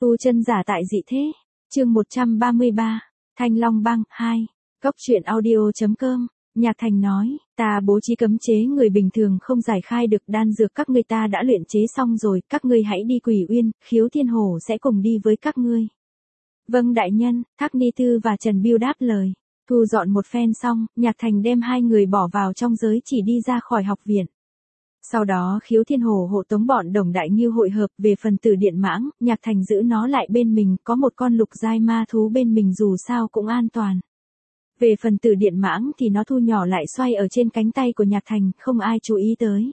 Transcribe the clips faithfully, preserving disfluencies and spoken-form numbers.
Tu chân giả tại dị thế. Chương một trăm ba mươi ba. Thanh Long Bang hai. Góc truyện audio.com. Nhạc Thành nói, ta bố trí cấm chế người bình thường không giải khai được đan dược các ngươi ta đã luyện chế xong rồi, các ngươi hãy đi Quỷ Uyên, Khiếu Thiên Hổ sẽ cùng đi với các ngươi. Vâng đại nhân, Thác Ni Tư và Trần Biêu đáp lời. Thu dọn một phen xong, Nhạc Thành đem hai người bỏ vào trong giới chỉ đi ra khỏi học viện. Sau đó Khiếu Thiên Hổ hộ tống bọn Đồng Đại Ngưu hội hợp về phần Tử Điện Mãng, Nhạc Thành giữ nó lại bên mình, có một con lục giai ma thú bên mình dù sao cũng an toàn. Về phần Tử Điện Mãng thì nó thu nhỏ lại xoay ở trên cánh tay của Nhạc Thành, không ai chú ý tới.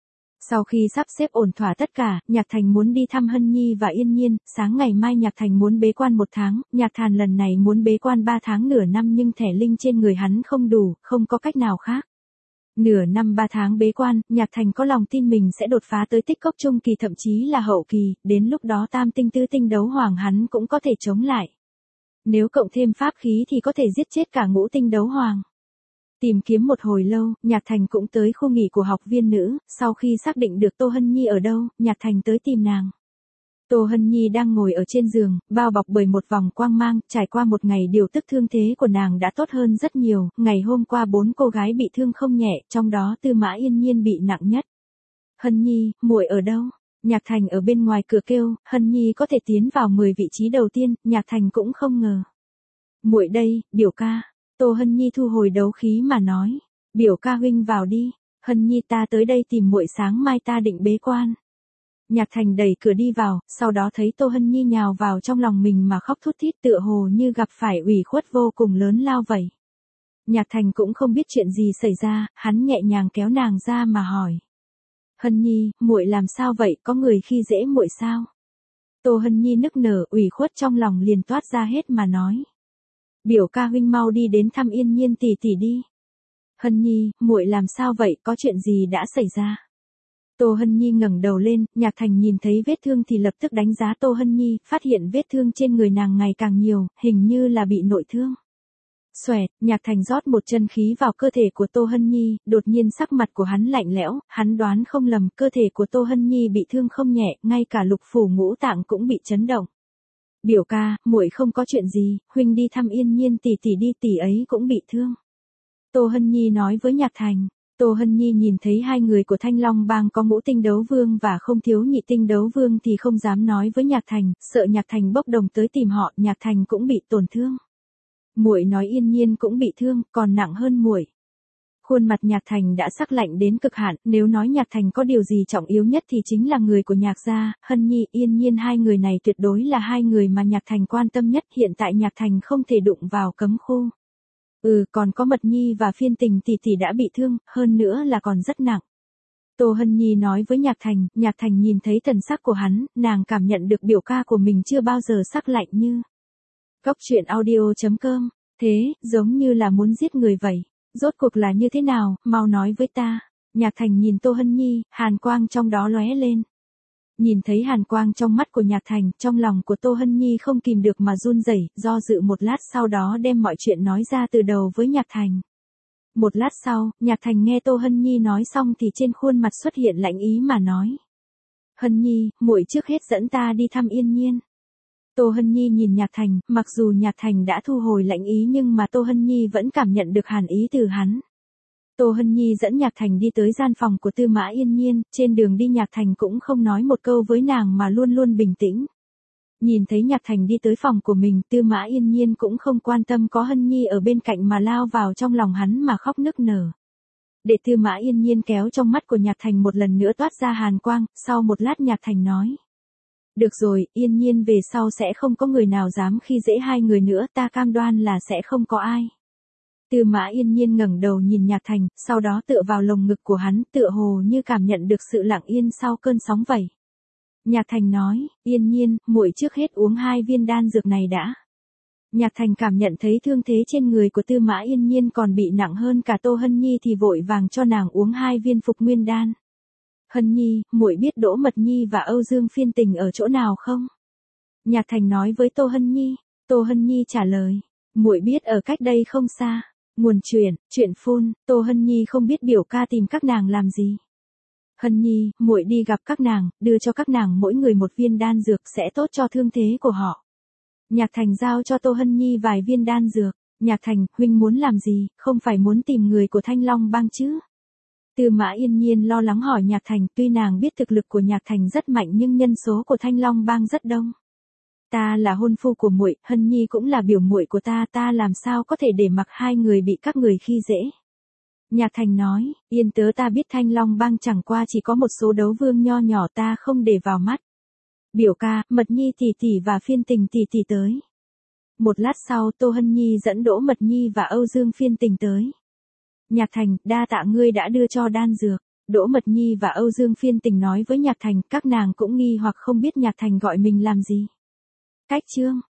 Sau khi sắp xếp ổn thỏa tất cả, Nhạc Thành muốn đi thăm Hân Nhi và Yên Nhiên, sáng ngày mai Nhạc Thành muốn bế quan một tháng, Nhạc Thàn lần này muốn bế quan ba tháng nửa năm nhưng thẻ linh trên người hắn không đủ, không có cách nào khác. Nửa năm ba tháng bế quan, Nhạc Thành có lòng tin mình sẽ đột phá tới tích cốc trung kỳ thậm chí là hậu kỳ, đến lúc đó tam tinh tứ tinh đấu hoàng hắn cũng có thể chống lại. Nếu cộng thêm pháp khí thì có thể giết chết cả ngũ tinh đấu hoàng. Tìm kiếm một hồi lâu, Nhạc Thành cũng tới khu nghỉ của học viên nữ, sau khi xác định được Tô Hân Nhi ở đâu, Nhạc Thành tới tìm nàng. Tô Hân Nhi đang ngồi ở trên giường, bao bọc bởi một vòng quang mang, trải qua một ngày điều tức thương thế của nàng đã tốt hơn rất nhiều, ngày hôm qua bốn cô gái bị thương không nhẹ, trong đó Tư Mã Yên Nhiên bị nặng nhất. Hân Nhi, muội ở đâu? Nhạc Thành ở bên ngoài cửa kêu, Hân Nhi có thể tiến vào mười vị trí đầu tiên, Nhạc Thành cũng không ngờ. Muội đây, biểu ca. Tô Hân Nhi thu hồi đấu khí mà nói, biểu ca huynh vào đi, Hân Nhi ta tới đây tìm muội sáng mai ta định bế quan. Nhạc Thành đẩy cửa đi vào, sau đó thấy Tô Hân Nhi nhào vào trong lòng mình mà khóc thút thít tựa hồ như gặp phải ủy khuất vô cùng lớn lao vậy. Nhạc Thành cũng không biết chuyện gì xảy ra, hắn nhẹ nhàng kéo nàng ra mà hỏi. Hân Nhi, muội làm sao vậy, có người khi dễ muội sao? Tô Hân Nhi nức nở, ủy khuất trong lòng liền toát ra hết mà nói. Biểu ca huynh mau đi đến thăm Yên Nhiên tỷ tỷ đi. Hân Nhi, muội làm sao vậy, có chuyện gì đã xảy ra? Tô Hân Nhi ngẩng đầu lên, Nhạc Thành nhìn thấy vết thương thì lập tức đánh giá Tô Hân Nhi, phát hiện vết thương trên người nàng ngày càng nhiều, hình như là bị nội thương. Xoẹt, Nhạc Thành rót một chân khí vào cơ thể của Tô Hân Nhi, đột nhiên sắc mặt của hắn lạnh lẽo, hắn đoán không lầm, cơ thể của Tô Hân Nhi bị thương không nhẹ, ngay cả lục phủ ngũ tạng cũng bị chấn động. Biểu ca, muội không có chuyện gì, huynh đi thăm Yên Nhiên tỷ tỷ đi, tỷ ấy cũng bị thương. Tô Hân Nhi nói với Nhạc Thành. Tô Hân Nhi nhìn thấy hai người của Thanh Long Bang có ngũ tinh đấu vương và không thiếu nhị tinh đấu vương thì không dám nói với Nhạc Thành, sợ Nhạc Thành bốc đồng tới tìm họ, Nhạc Thành cũng bị tổn thương. Muội nói Yên Nhiên cũng bị thương, còn nặng hơn muội. Khuôn mặt Nhạc Thành đã sắc lạnh đến cực hạn, nếu nói Nhạc Thành có điều gì trọng yếu nhất thì chính là người của Nhạc gia, Hân Nhi, Yên Nhiên hai người này tuyệt đối là hai người mà Nhạc Thành quan tâm nhất, hiện tại Nhạc Thành không thể đụng vào cấm khu. Ừ, còn có Mật Nhi và Phiên Tình tỷ tỷ đã bị thương, hơn nữa là còn rất nặng. Tô Hân Nhi nói với Nhạc Thành, Nhạc Thành nhìn thấy thần sắc của hắn, nàng cảm nhận được biểu ca của mình chưa bao giờ sắc lạnh như. Góc truyện audio.com, thế, giống như là muốn giết người vậy. Rốt cuộc là như thế nào, mau nói với ta. Nhạc Thành nhìn Tô Hân Nhi, hàn quang trong đó lóe lên. Nhìn thấy hàn quang trong mắt của Nhạc Thành, trong lòng của Tô Hân Nhi không kìm được mà run rẩy, do dự một lát sau đó đem mọi chuyện nói ra từ đầu với Nhạc Thành. Một lát sau, Nhạc Thành nghe Tô Hân Nhi nói xong thì trên khuôn mặt xuất hiện lạnh ý mà nói. Hân Nhi, muội trước hết dẫn ta đi thăm Yên Nhiên. Tô Hân Nhi nhìn Nhạc Thành, mặc dù Nhạc Thành đã thu hồi lạnh ý nhưng mà Tô Hân Nhi vẫn cảm nhận được hàn ý từ hắn. Tô Hân Nhi dẫn Nhạc Thành đi tới gian phòng của Tư Mã Yên Nhiên, trên đường đi Nhạc Thành cũng không nói một câu với nàng mà luôn luôn bình tĩnh. Nhìn thấy Nhạc Thành đi tới phòng của mình, Tư Mã Yên Nhiên cũng không quan tâm có Hân Nhi ở bên cạnh mà lao vào trong lòng hắn mà khóc nức nở. Để Tư Mã Yên Nhiên kéo trong mắt của Nhạc Thành một lần nữa toát ra hàn quang, sau một lát Nhạc Thành nói. Được rồi, Yên Nhiên về sau sẽ không có người nào dám khi dễ hai người nữa, ta cam đoan là sẽ không có ai. Tư Mã Yên Nhiên ngẩng đầu nhìn Nhạc Thành, sau đó tựa vào lồng ngực của hắn, tựa hồ như cảm nhận được sự lặng yên sau cơn sóng vậy. Nhạc Thành nói, Yên Nhiên, muội trước hết uống hai viên đan dược này đã. Nhạc Thành cảm nhận thấy thương thế trên người của Tư Mã Yên Nhiên còn bị nặng hơn cả Tô Hân Nhi thì vội vàng cho nàng uống hai viên phục nguyên đan. Hân Nhi, muội biết Đỗ Mật Nhi và Âu Dương Phiên Tình ở chỗ nào không? Nhạc Thành nói với Tô Hân Nhi. Tô Hân Nhi trả lời, muội biết ở cách đây không xa. Nguồn chuyện, chuyện phun, Tô Hân Nhi không biết biểu ca tìm các nàng làm gì. Hân Nhi, muội đi gặp các nàng, đưa cho các nàng mỗi người một viên đan dược sẽ tốt cho thương thế của họ. Nhạc Thành giao cho Tô Hân Nhi vài viên đan dược. Nhạc Thành, huynh muốn làm gì, không phải muốn tìm người của Thanh Long Bang chứ? Tư Mã Yên Nhiên lo lắng hỏi Nhạc Thành, tuy nàng biết thực lực của Nhạc Thành rất mạnh nhưng nhân số của Thanh Long Bang rất đông. Ta là hôn phu của muội, Hân Nhi cũng là biểu muội của ta, ta làm sao có thể để mặc hai người bị các người khi dễ. Nhạc Thành nói, yên tớ ta biết Thanh Long Bang chẳng qua chỉ có một số đấu vương nho nhỏ ta không để vào mắt. Biểu ca, Mật Nhi tỷ tỷ và Phiên Tình tỷ tỷ tới. Một lát sau Tô Hân Nhi dẫn Đỗ Mật Nhi và Âu Dương Phiên Tình tới. Nhạc Thành, đa tạ ngươi đã đưa cho đan dược. Đỗ Mật Nhi và Âu Dương Phiên Tình nói với Nhạc Thành, các nàng cũng nghi hoặc không biết Nhạc Thành gọi mình làm gì. Cách chương